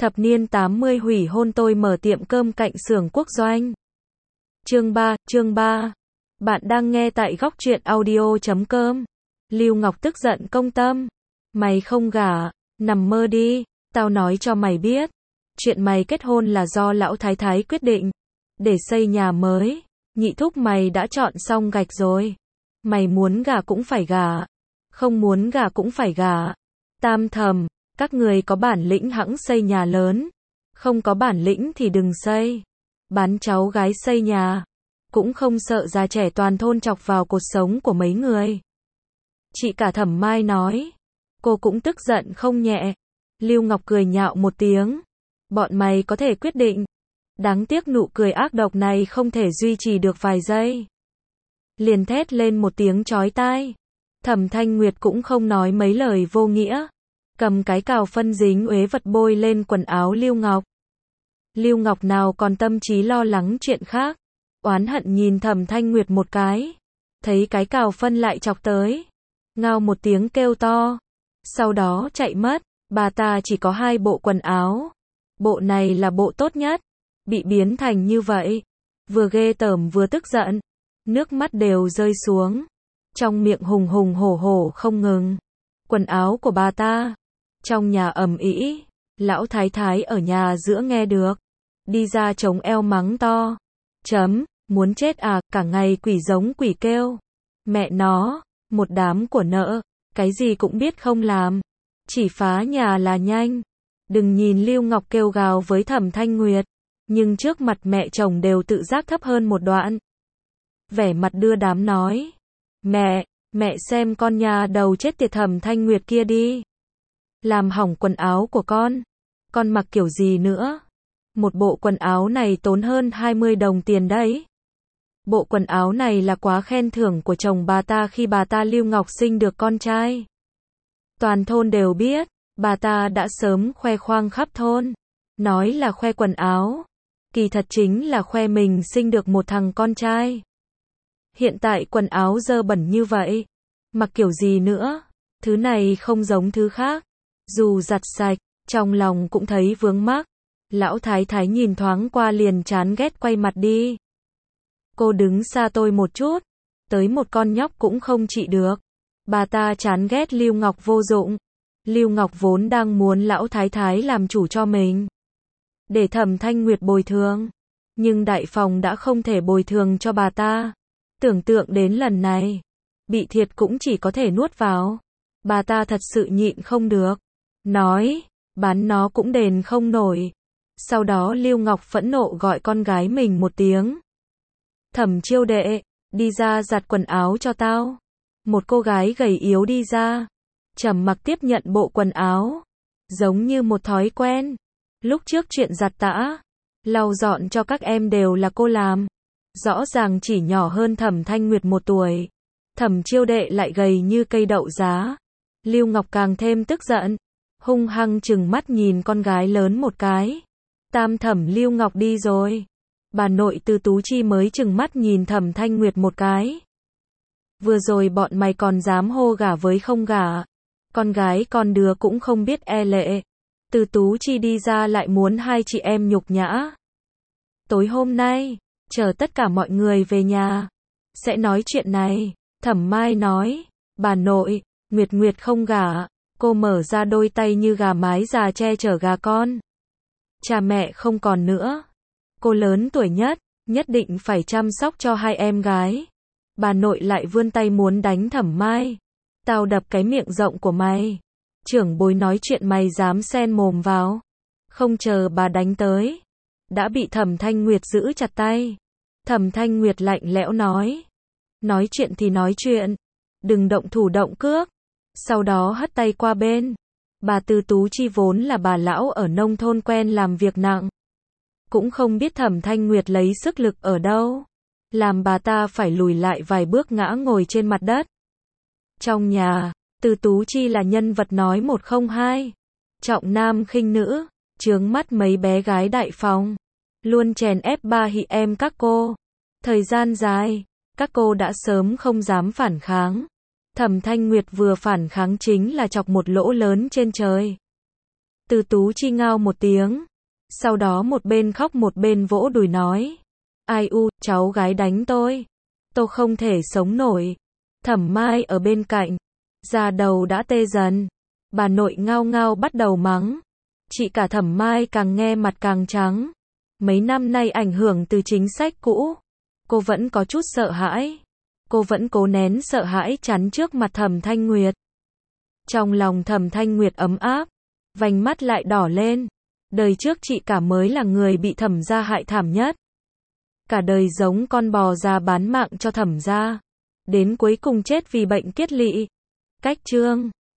Thập niên 80 hủy hôn tôi mở tiệm cơm cạnh xưởng quốc doanh. Chương 3. Bạn đang nghe tại góc truyện audio.com. Lưu Ngọc tức giận công tâm. Mày không gả, nằm mơ đi, tao nói cho mày biết. Chuyện mày kết hôn là do lão thái thái quyết định. Để xây nhà mới, nhị thúc mày đã chọn xong gạch rồi. Mày muốn gả cũng phải gả, không muốn gả cũng phải gả. Tam thầm, các người có bản lĩnh hẵng xây nhà lớn, không có bản lĩnh thì đừng xây. Bán cháu gái xây nhà, cũng không sợ già trẻ toàn thôn chọc vào cột sống của mấy người. Chị cả Thẩm Mai nói, cô cũng tức giận không nhẹ. Lưu Ngọc cười nhạo một tiếng, bọn mày có thể quyết định. Đáng tiếc nụ cười ác độc này không thể duy trì được vài giây. Liền thét lên một tiếng chói tai. Thẩm Thanh Nguyệt cũng không nói mấy lời vô nghĩa, cầm cái cào phân dính uế vật bôi lên quần áo Lưu Ngọc. Lưu Ngọc nào còn tâm trí lo lắng chuyện khác, oán hận nhìn Thẩm Thanh Nguyệt một cái, thấy cái cào phân lại chọc tới, ngao một tiếng kêu to, sau đó chạy mất. Bà ta chỉ có 2 bộ quần áo, bộ này là bộ tốt nhất, bị biến thành như vậy, vừa ghê tởm vừa tức giận, nước mắt đều rơi xuống, trong miệng hùng hùng hổ hổ không ngừng. Quần áo của bà ta, trong nhà ầm ĩ, lão thái thái ở nhà giữa nghe được, đi ra chống eo mắng to, muốn chết à, cả ngày quỷ giống quỷ kêu, mẹ nó, một đám của nợ, cái gì cũng biết không làm, chỉ phá nhà là nhanh. Đừng nhìn Lưu Ngọc kêu gào với Thẩm Thanh Nguyệt, nhưng trước mặt mẹ chồng đều tự giác thấp hơn một đoạn. Vẻ mặt đưa đám nói, mẹ xem con nhà đầu chết tiệt Thẩm Thanh Nguyệt kia đi. Làm hỏng quần áo của con mặc kiểu gì nữa? Một bộ quần áo này tốn hơn 20 đồng tiền đấy. Bộ quần áo này là quá khen thưởng của chồng bà ta khi bà ta Lưu Ngọc sinh được con trai. Toàn thôn đều biết, bà ta đã sớm khoe khoang khắp thôn. Nói là khoe quần áo, kỳ thật chính là khoe mình sinh được một thằng con trai. Hiện tại quần áo dơ bẩn như vậy, mặc kiểu gì nữa, thứ này không giống thứ khác. Dù giặt sạch, trong lòng cũng thấy vướng mắc. Lão thái thái nhìn thoáng qua liền chán ghét quay mặt đi. Cô đứng xa tôi một chút, tới một con nhóc cũng không trị được. Bà ta chán ghét Lưu Ngọc vô dụng. Lưu Ngọc vốn đang muốn lão thái thái làm chủ cho mình, để Thẩm Thanh Nguyệt bồi thường, nhưng đại phòng đã không thể bồi thường cho bà ta. Tưởng tượng đến lần này, bị thiệt cũng chỉ có thể nuốt vào. Bà ta thật sự nhịn không được, nói, bán nó cũng đền không nổi. Sau đó Lưu Ngọc phẫn nộ gọi con gái mình một tiếng. Thẩm Chiêu đệ, đi ra giặt quần áo cho tao. Một cô gái gầy yếu đi ra, trầm mặc tiếp nhận bộ quần áo, giống như một thói quen. Lúc trước chuyện giặt tã, lau dọn cho các em đều là cô làm. Rõ ràng chỉ nhỏ hơn Thẩm Thanh Nguyệt 1 tuổi. Thẩm Chiêu đệ lại gầy như cây đậu giá. Lưu Ngọc càng thêm tức giận, hung hăng trừng mắt nhìn con gái lớn một cái. Tam thẩm Lưu Ngọc đi rồi. Bà nội Từ Tú Chi mới trừng mắt nhìn Thẩm Thanh Nguyệt một cái. Vừa rồi bọn mày còn dám hô gả với không gả. Con gái con đứa cũng không biết e lệ. Từ Tú Chi đi ra lại muốn hai chị em nhục nhã. Tối hôm nay, chờ tất cả mọi người về nhà, sẽ nói chuyện này. Thẩm Mai nói, bà nội, Nguyệt không gả. Cô mở ra đôi tay như gà mái già che chở gà con. Cha mẹ không còn nữa. Cô lớn tuổi nhất định phải chăm sóc cho 2 em gái. Bà nội lại vươn tay muốn đánh Thẩm Mai. Tao đập cái miệng rộng của mày. Trưởng bối nói chuyện mày dám xen mồm vào. Không chờ bà đánh tới, đã bị Thẩm Thanh Nguyệt giữ chặt tay. Thẩm Thanh Nguyệt lạnh lẽo nói chuyện thì nói chuyện, đừng động thủ động cước. Sau đó hất tay qua bên. Bà Từ Tú Chi vốn là bà lão ở nông thôn quen làm việc nặng, cũng không biết Thẩm Thanh Nguyệt lấy sức lực ở đâu, làm bà ta phải lùi lại vài bước ngã ngồi trên mặt đất. Trong nhà, Từ Tú Chi là nhân vật nói một không hai, trọng nam khinh nữ, chướng mắt mấy bé gái đại phòng, luôn chèn ép ba chị em các cô. Thời gian dài, các cô đã sớm không dám phản kháng. Thẩm Thanh Nguyệt vừa phản kháng chính là chọc một lỗ lớn trên trời. Từ Tú Chi ngao một tiếng. Sau đó một bên khóc một bên vỗ đùi nói. Ai u, cháu gái đánh tôi. Tôi không thể sống nổi. Thẩm Mai ở bên cạnh. Da đầu đã tê dần. Bà nội ngao ngao bắt đầu mắng. Chị cả Thẩm Mai càng nghe mặt càng trắng. Mấy năm nay ảnh hưởng từ chính sách cũ. Cô vẫn có chút sợ hãi. Cô vẫn cố nén sợ hãi chắn trước mặt Thẩm Thanh Nguyệt. Trong lòng Thẩm Thanh Nguyệt ấm áp. Vành mắt lại đỏ lên. Đời trước chị cả mới là người bị Thẩm gia hại thảm nhất. Cả đời giống con bò ra bán mạng cho Thẩm gia. Đến cuối cùng chết vì bệnh kiết lỵ. Cách chương